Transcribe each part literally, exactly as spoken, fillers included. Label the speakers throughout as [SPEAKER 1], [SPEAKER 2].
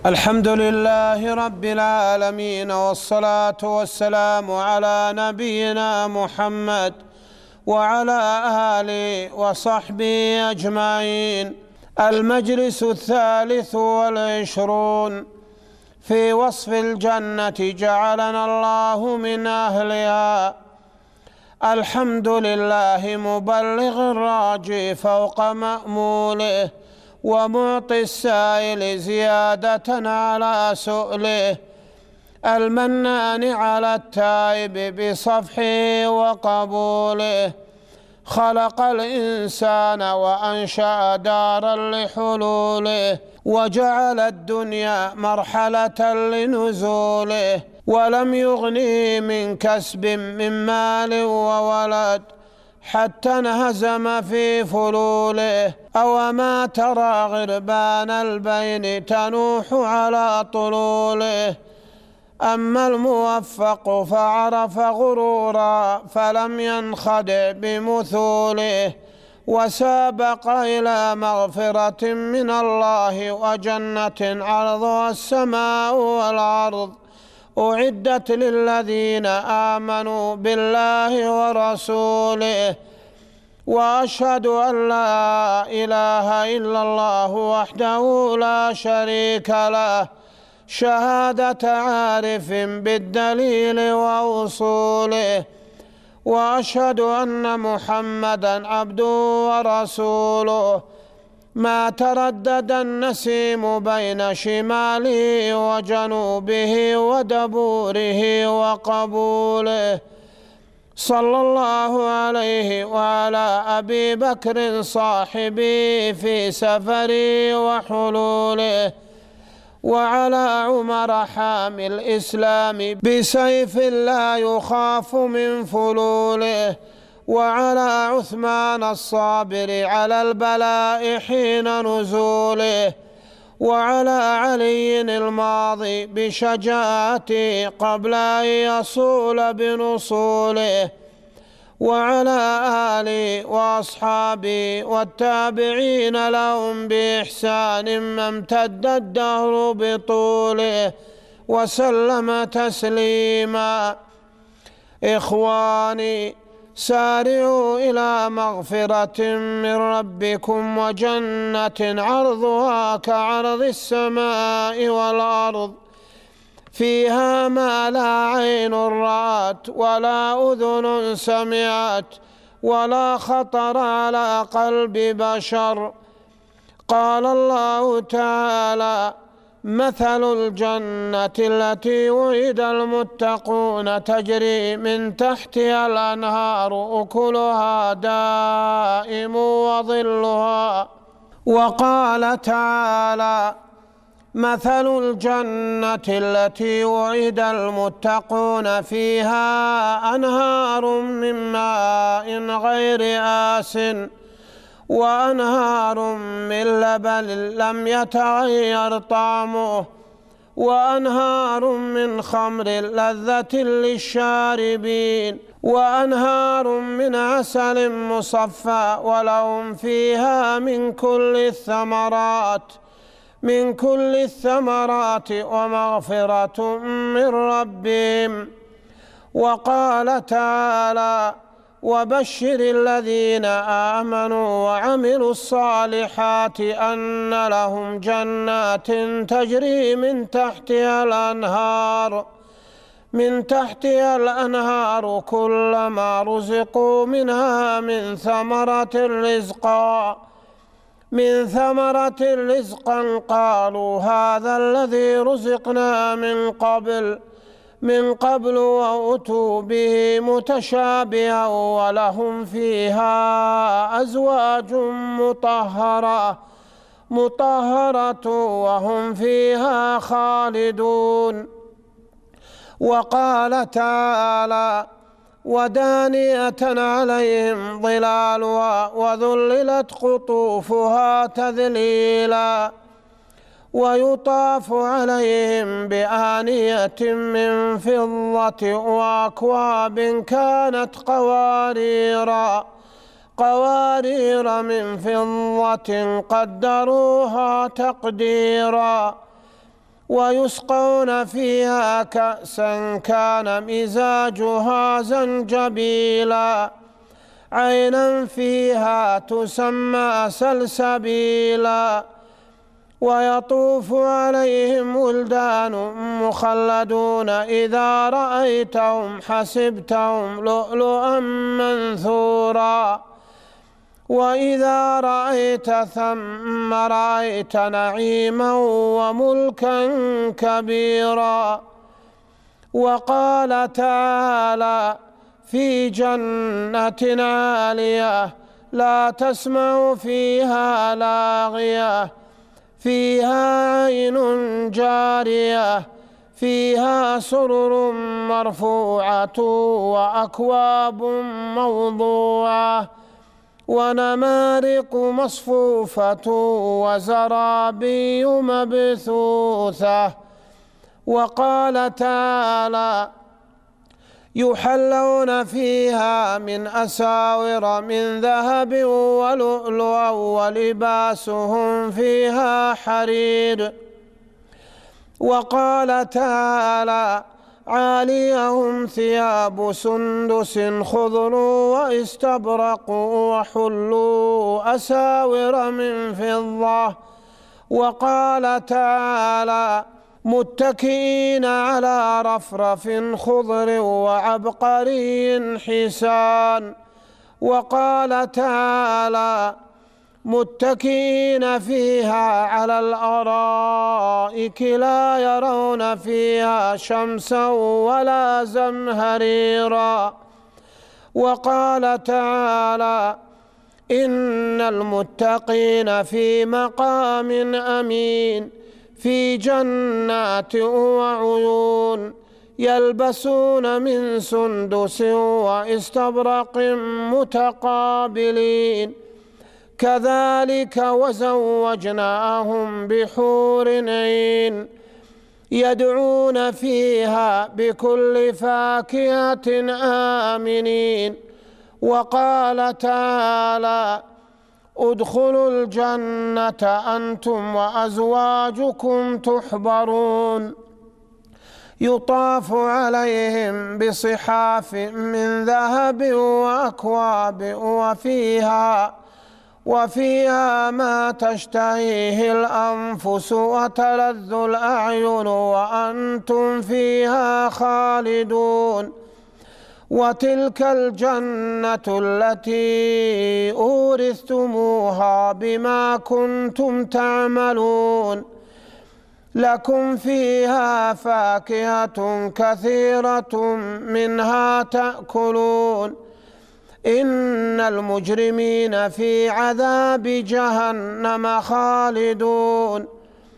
[SPEAKER 1] الحمد لله رب العالمين، والصلاة والسلام على نبينا محمد وعلى آله وصحبه أجمعين. المجلس الثالث والعشرون في وصف الجنة، جعلنا الله من أهلها. الحمد لله مبلغ الراجي فوق مأموله، ومعطي السائل زيادة على سؤله، المنان على التائب بصفحه وقبوله. خلق الإنسان وأنشأ دارا لحلوله، وجعل الدنيا مرحلة لنزوله، ولم يغني من كسب من مال وولد حتى انهزم في فلوله. أوما ترى غربان البين تنوح على طلوله. أما الموفق فعرف غرورا فلم ينخدع بمثوله، وسابق إلى مغفرة من الله وجنة عرضها السماء والأرض، أعدت للذين آمنوا بالله ورسوله. وأشهد أن لا إله إلا الله وحده لا شريك له، شهادة عارف بالدليل وأصوله. وأشهد أن محمدًا عبده ورسوله، ما تردد النسيم بين شماله وجنوبه ودبوره وقبوله. صلى الله عليه وعلى أبي بكر صاحبي في سفري وحلوله، وعلى عمر حامي الإسلام بسيف لا يخاف من فلوله، وعلى عثمان الصابر على البلاء حين نزوله، وعلى علي الماضي بشجاعته قبل أن يصول بنصوله، وعلى آله وأصحابه والتابعين لهم بإحسان ما امتد الدهر بطوله، وسلم تسليما. إخواني، سارعوا إلى مغفرة من ربكم وجنة عرضها كعرض السماء والأرض، فيها ما لا عين رأت ولا أذن سمعت ولا خطر على قلب بشر. قال الله تعالى: مثل الجنة التي وعد المتقون تجري من تحتها الأنهار أكلها دائم وظلها. وقال تعالى: مثل الجنة التي وعد المتقون فيها أنهار من ماء غير آسٍ، وأنهار من لبن لم يتغير طعمه، وأنهار من خمر لذة للشاربين، وأنهار من عسل مصفى، ولهم فيها من كل الثمرات من كل الثمرات ومغفرة من ربهم. وقال تعالى: وبشر الذين آمنوا وعملوا الصالحات أن لهم جنات تجري من تحتها الأنهار من تحتها الأنهار كلما رزقوا منها من ثمرة رزقا من ثمرة رزقا قالوا هذا الذي رزقنا من قبل من قبل وأتوا به متشابها، ولهم فيها أزواج مطهرة مطهرة وهم فيها خالدون. وقال تعالى: ودانية عليهم ظلالها وذللت قطوفها تذليلا، ويطاف عليهم بآنية من فضة وأكواب كانت قواريرا قوارير من فضة قدروها تقديرا. ويسقون فيها كأسا كان مزاجها زنجبيلا عينا فيها تسمى سلسبيلا ويطوف عليهم ولدان مخلدون إذا رأيتهم حسبتهم لؤلؤا منثورا وإذا رأيت ثم رأيت نعيما وملكا كبيرا. وقال تعالى في جنة عالية لا تسمع فيها لاغية فيها عين جارية فيها سرر مرفوعة وأكواب موضوعة ونمارق مصفوفة وزرابي مبثوثة. وقال تعالى يحلون فيها من أساور من ذهب ولؤلؤا ولباسهم فيها حرير. وقال تعالى عاليهم ثياب سندس خضر واستبرق وحلوا أساور من فضة. وقال تعالى متكئين على رفرف خضر وعبقري حسان. وقال تعالى متكئين فيها على الأرائك لا يرون فيها شمسا ولا زمهريرا. وقال تعالى إن المتقين في مقام أمين في جنات وعيون يلبسون من سندس واستبرق متقابلين كذلك وزوجناهم بحور عين يدعون فيها بكل فاكهة آمنين. وقال تعالى ادخلوا الجنة أنتم وأزواجكم تحبرون يطاف عليهم بصحاف من ذهب وأكواب وفيها وفيها ما تشتهيه الأنفس وتلذ الأعين وأنتم فيها خالدون. وتلك الجنة التي أورثتموها بما كنتم تعملون لكم فيها فاكهة كثيرة منها تأكلون إن المجرمين في عذاب جهنم خالدون.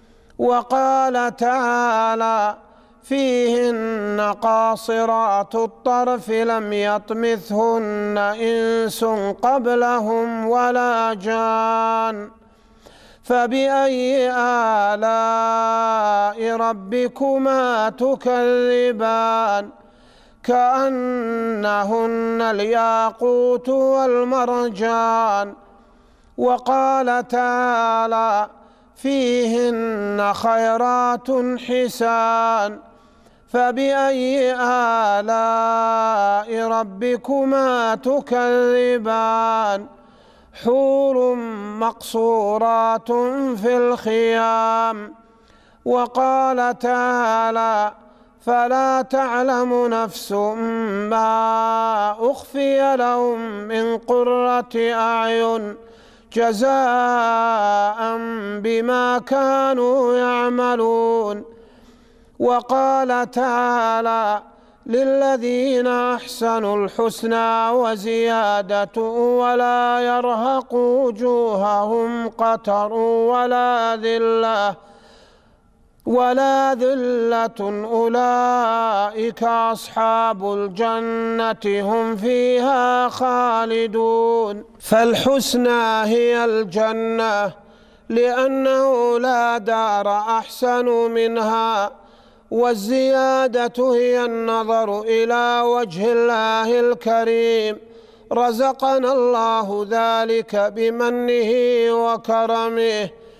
[SPEAKER 1] وقال تعالى فيهن قاصرات الطرف لم يطمثهن إنس قبلهم ولا جان فبأي آلاء ربكما تكذبان كأنهن الياقوت والمرجان. وقال تعالى فيهن خيرات حسان فبأي آلاء ربكما تكذبان حور مقصورات في الخيام. وقال تعالى فلا تعلم نفس ما أخفي لهم من قرة أعين جزاء بما كانوا يعملون. وقال تعالى للذين أحسنوا الحسنى وزيادة ولا يرهق وجوههم قتر ولا ذلة ولا ذلة أولئك أصحاب الجنة هم فيها خالدون. فالحسنى هي الجنة لأنه لا دار أحسن منها والزيادة هي النظر إلى وجه الله الكريم رزقنا الله ذلك بمنه وكرمه.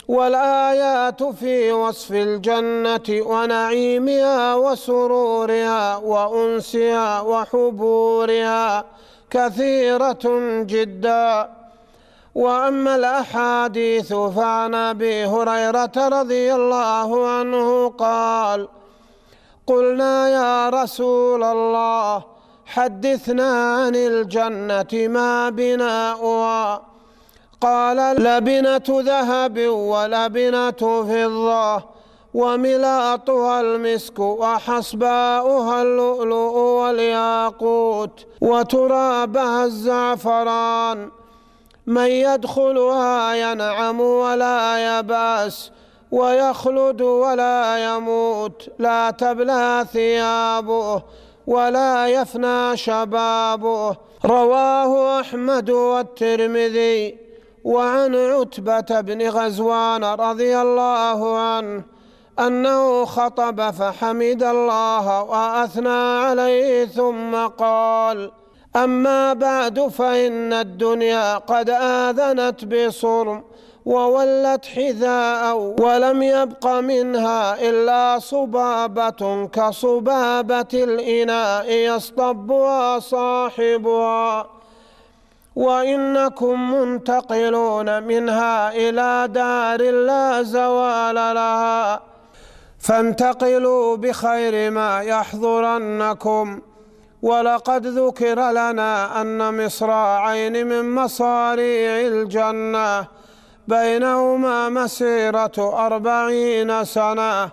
[SPEAKER 1] والآيات في وصف الجنة ونعيمها وسرورها وأنسها وحبورها كثيرة جدا. وأما الأحاديث فعن أبي هريرة رضي الله عنه قال: قلنا يا رسول الله حدثنا عن الجنة ما بناؤها؟ قال: لبنة ذهب ولبنة فضة وملاطها المسك وحصباؤها اللؤلؤ والياقوت وترابها الزعفران. من يدخلها ينعم ولا يبأس ويخلد ولا يموت، لا تبلى ثيابه ولا يفنى شبابه. رواه أحمد والترمذي. وعن عتبة بن غزوان رضي الله عنه أنه خطب فحمد الله وأثنى عليه ثم قال: أما بعد فإن الدنيا قد آذنت بصرم وولت حذاء، ولم يبق منها إلا صبابة كصبابة الإناء يصطبها صاحبها، وإنكم منتقلون منها إلى دار لا زوال لها، فانتقلوا بخير ما يحضرنكم. ولقد ذكر لنا أن مصراعين من مصاريع الجنة بينهما مسيرة أربعين سنة،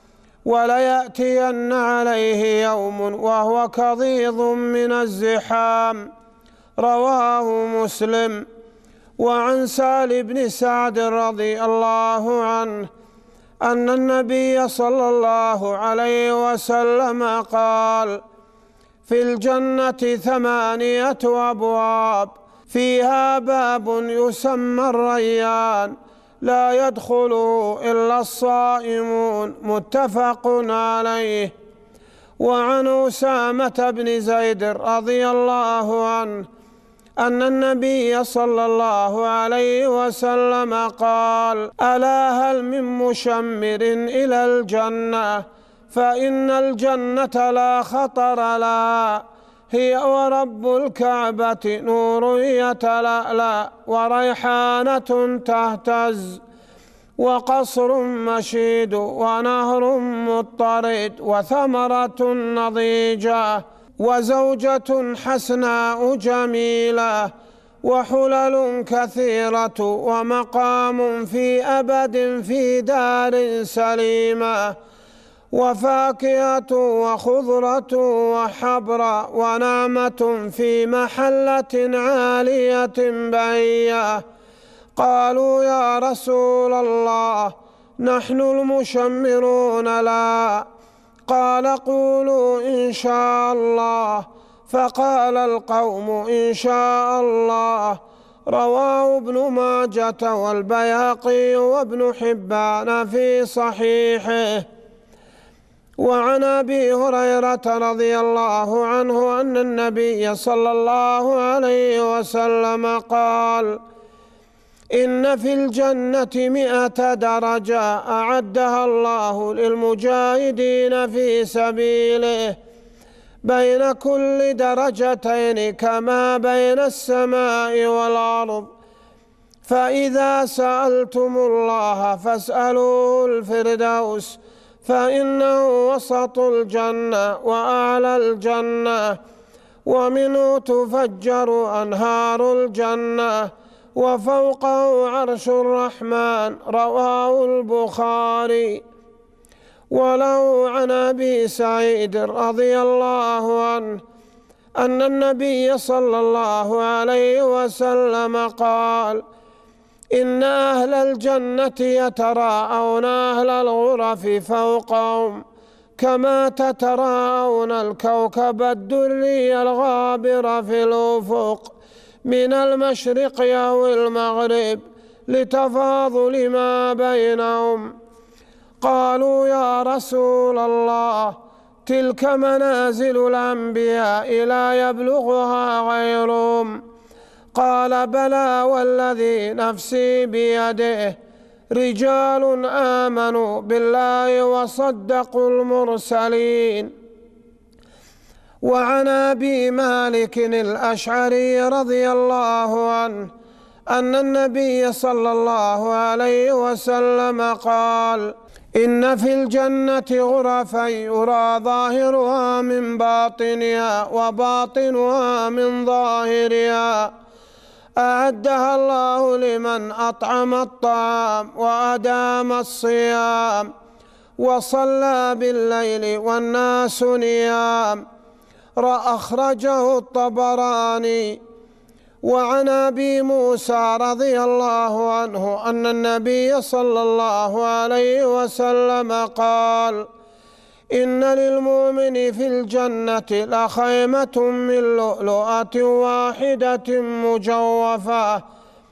[SPEAKER 1] وليأتين عليه يوم وهو كظيظ من الزحام. رواه مسلم. وعن سهل بن سعد رضي الله عنه أن النبي صلى الله عليه وسلم قال: في الجنة ثمانية أبواب، فيها باب يسمى الريان، لا يدخله إلا الصائمون. متفق عليه. وعن أسامة بن زيد رضي الله عنه أن النبي صلى الله عليه وسلم قال: ألا هل من مشمر إلى الجنة؟ فإن الجنة لا خطر لها، هي ورب الكعبة نور يتلألأ وريحانة تهتز وقصر مشيد ونهر مضطرد وثمرة نضيجة وزوجة حسناء جميلة وحلل كثيرة ومقام في أبد في دار سليمة وفاكهة وخضرة وحبر ونعمة في محلة عالية بهية. قالوا يا رسول الله نحن المشمرون لا. قال: قولوا إن شاء الله. فقال القوم إن شاء الله. رواه ابن ماجة والبيهقي وابن حبان في صحيحه. وعن أبي هريرة رضي الله عنه أن النبي صلى الله عليه وسلم قال: إن في الجنة مئة درجة أعدها الله للمجاهدين في سبيله، بين كل درجتين كما بين السماء والأرض. فإذا سألتم الله فاسألوه الفردوس، فإنه وسط الجنة وأعلى الجنة، ومنه تفجر أنهار الجنة، وفوقه عرش الرحمن. رواه البخاري. وله عن أبي سعيد رضي الله عنه أن النبي صلى الله عليه وسلم قال: إن أهل الجنة يتراءون أهل الغرف فوقهم كما تتراءون الكوكب الدري الغابر في الأفق من المشرق أو المغرب لتفاضل ما بينهم. قالوا يا رسول الله تلك منازل الأنبياء لا يبلغها غيرهم. قال: بلى والذي نفسي بيده رجال آمنوا بالله وصدقوا المرسلين. وعن أبي مالك الأشعري رضي الله عنه أن النبي صلى الله عليه وسلم قال: إن في الجنة غرفا يرى ظاهرها من باطنها وباطنها من ظاهرها، أعدها الله لمن أطعم الطعام وأدام الصيام وصلى بالليل والناس نيام. أخرجه الطبراني. وعن أبي موسى رضي الله عنه أن النبي صلى الله عليه وسلم قال: إن للمؤمن في الجنة لخيمة من لؤلؤة واحدة مجوفة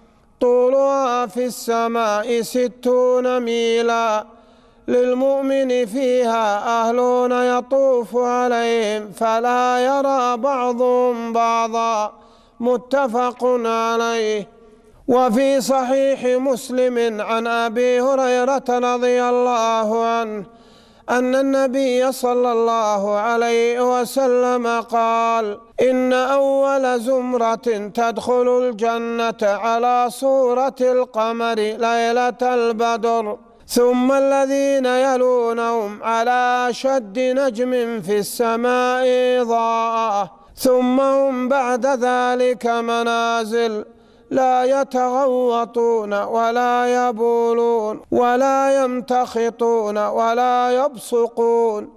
[SPEAKER 1] طولها في السماء ستون ميلا، للمؤمن فيها أهلون يطوف عليهم فلا يرى بعضهم بعضا، متفق عليه. وفي صحيح مسلم عن أبي هريرة رضي الله عنه أن النبي صلى الله عليه وسلم قال: إن أول زمرة تدخل الجنة على صورة القمر ليلة البدر، ثم الذين يلونهم على شد نجم في السماء إضاءة، ثم هم بعد ذلك منازل لا يتغوطون ولا يبولون ولا يمتخطون ولا يبصقون،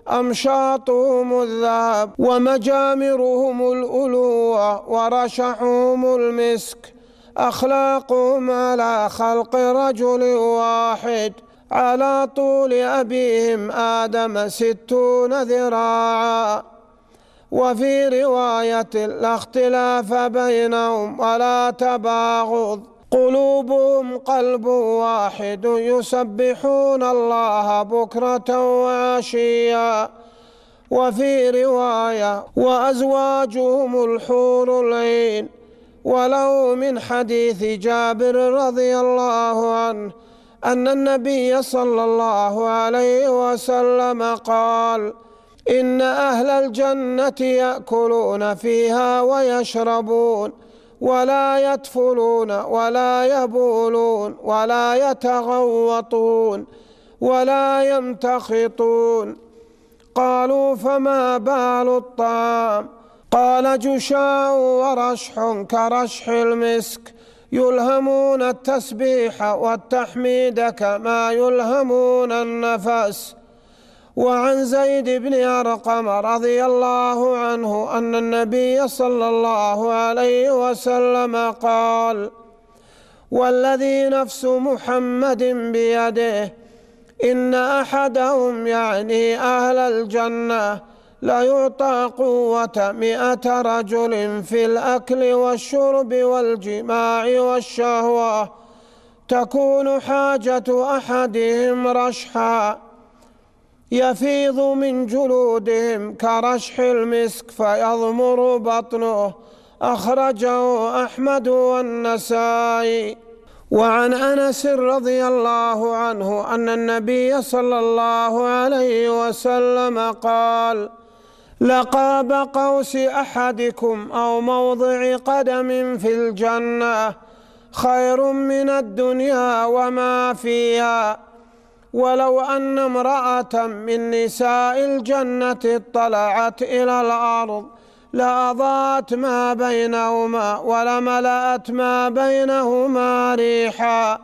[SPEAKER 1] أمشاطهم الذهب ومجامرهم الألوة ورشحهم المسك، أخلاقهم على خلق رجل واحد، على طول أبيهم آدم ستون ذراعا. وفي رواية: لا اختلاف بينهم ولا تباغض، قلوبهم قلب واحد، يسبحون الله بكرة وعشيا. وفي رواية: وأزواجهم الحور العين. وله من حديث جابر رضي الله عنه أن النبي صلى الله عليه وسلم قال: إن أهل الجنة يأكلون فيها ويشربون ولا يتفلون ولا يبولون ولا يتغوطون ولا يمتخطون. قالوا: فما بال الطعام؟ قال: جشاء ورشح كرشح المسك، يلهمون التسبيح والتحميد كما يلهمون النفس. وعن زيد بن أرقم رضي الله عنه أن النبي صلى الله عليه وسلم قال: والذي نفس محمد بيده إن أحدهم يعني أهل الجنة ليعطى قوة مئة رجل في الأكل والشرب والجماع والشهوة، تكون حاجة أحدهم رشحا يفيض من جلودهم كرشح المسك فيضمر بطنه. أخرجه أحمد والنسائي. وعن أنس رضي الله عنه أن النبي صلى الله عليه وسلم قال: لقاب قوس أحدكم أو موضع قدم في الجنة خير من الدنيا وما فيها. ولو أن امرأة من نساء الجنة اطلعت إلى الأرض لأضاءت ما بينهما ولملأت ما بينهما ريحا.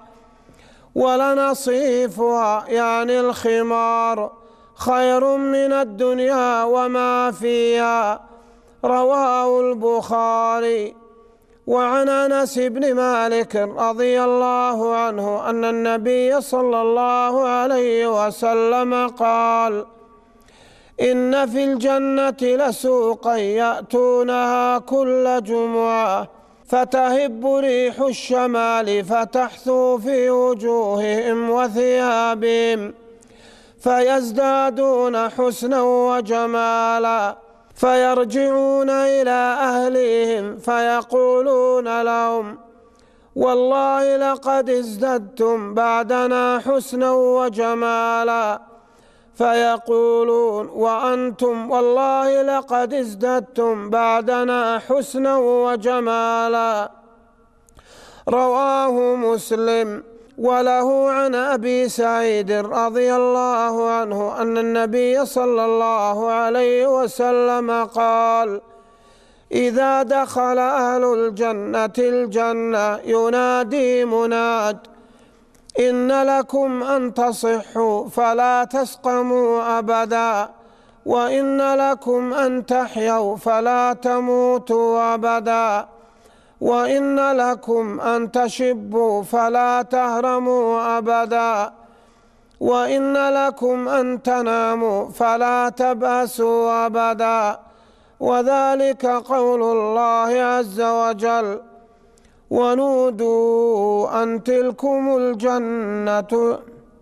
[SPEAKER 1] ولنصيفها يعني الخمار خير من الدنيا وما فيها. رواه البخاري. وعن أنس بن مالك رضي الله عنه أن النبي صلى الله عليه وسلم قال: إن في الجنة لسوقا يأتونها كل جمعة فتهب ريح الشمال فتحثو في وجوههم وثيابهم فيزدادون حسنا وجمالا، فيرجعون إلى أهلهم فيقولون لهم: والله لقد ازددتم بعدنا حسنا وجمالا، فيقولون وأنتم والله لقد ازددتم بعدنا حسنا وجمالا. رواه مسلم. وله عن أبي سعيد رضي الله عنه أن النبي صلى الله عليه وسلم قال: إذا دخل أهل الجنة الجنة ينادي مناد: إن لكم أن تصحوا فلا تسقموا أبدا، وإن لكم أن تحيوا فلا تموتوا أبدا، وإن لكم أن تشبوا فلا تهرموا أبدا، وإن لكم أن تناموا فلا تبأسوا أبدا. وذلك قول الله عز وجل: ونودوا أن تلكم الجنة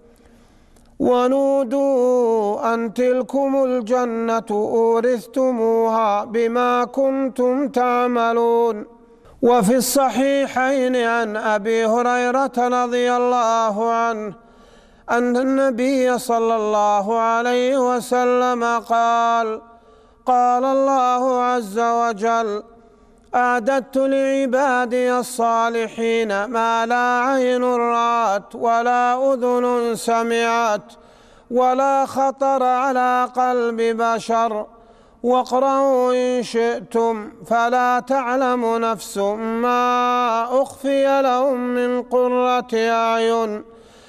[SPEAKER 1] ونودوا أن تلكم الجنة أورثتموها بما كنتم تعملون. وفي الصحيحين عن أبي هريرة رضي الله عنه أن النبي صلى الله عليه وسلم قال: قال الله عز وجل: أعددت لعبادي الصالحين ما لا عين رأت ولا أذن سمعت ولا خطر على قلب بشر. واقرأوا إن شئتم فلا تعلم نفس ما أخفي لهم من قرة أعين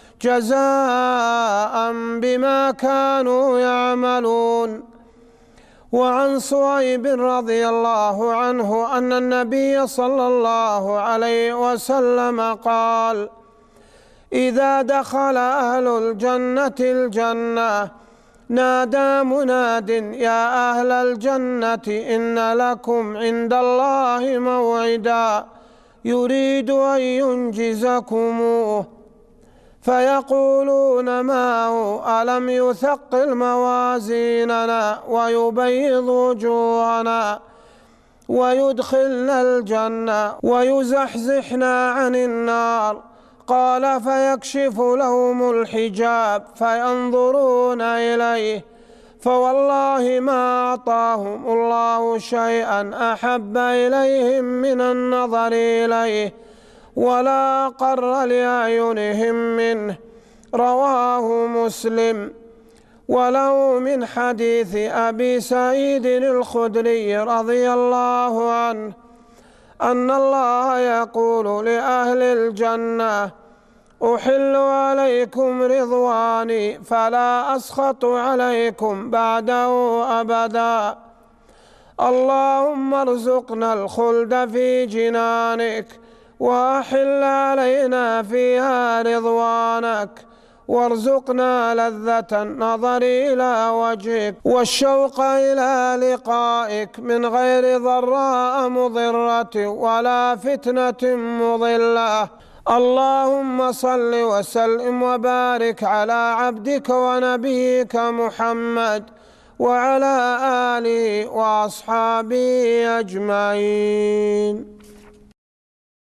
[SPEAKER 1] جزاء بما كانوا يعملون. وعن صهيب رضي الله عنه أن النبي صلى الله عليه وسلم قال: إذا دخل أهل الجنة الجنة نادى مناد: يا أهل الجنة إن لكم عند الله موعدا يريد أن ينجزكموه. فيقولون: ما هو؟ ألم يثقل موازيننا ويبيض وجوهنا ويدخلنا الجنة ويزحزحنا عن النار؟ قال: فيكشف لهم الحجاب فينظرون إليه، فوالله ما أعطاهم الله شيئا أحب إليهم من النظر إليه ولا أقر لأعينهم منه. رواه مسلم. وله من حديث أبي سعيد الخدري رضي الله عنه أن الله يقول لأهل الجنة: أحل عليكم رضواني فلا أسخط عليكم بعده أبدا. اللهم ارزقنا الخلد في جنانك وأحل علينا فيها رضوانك، وارزقنا لذة النظر إلى وجهك والشوق إلى لقائك من غير ضراء مضرة ولا فتنة مضلة. اللهم صل وسلم وبارك على عبدك ونبيك محمد وعلى آله وأصحابه أجمعين.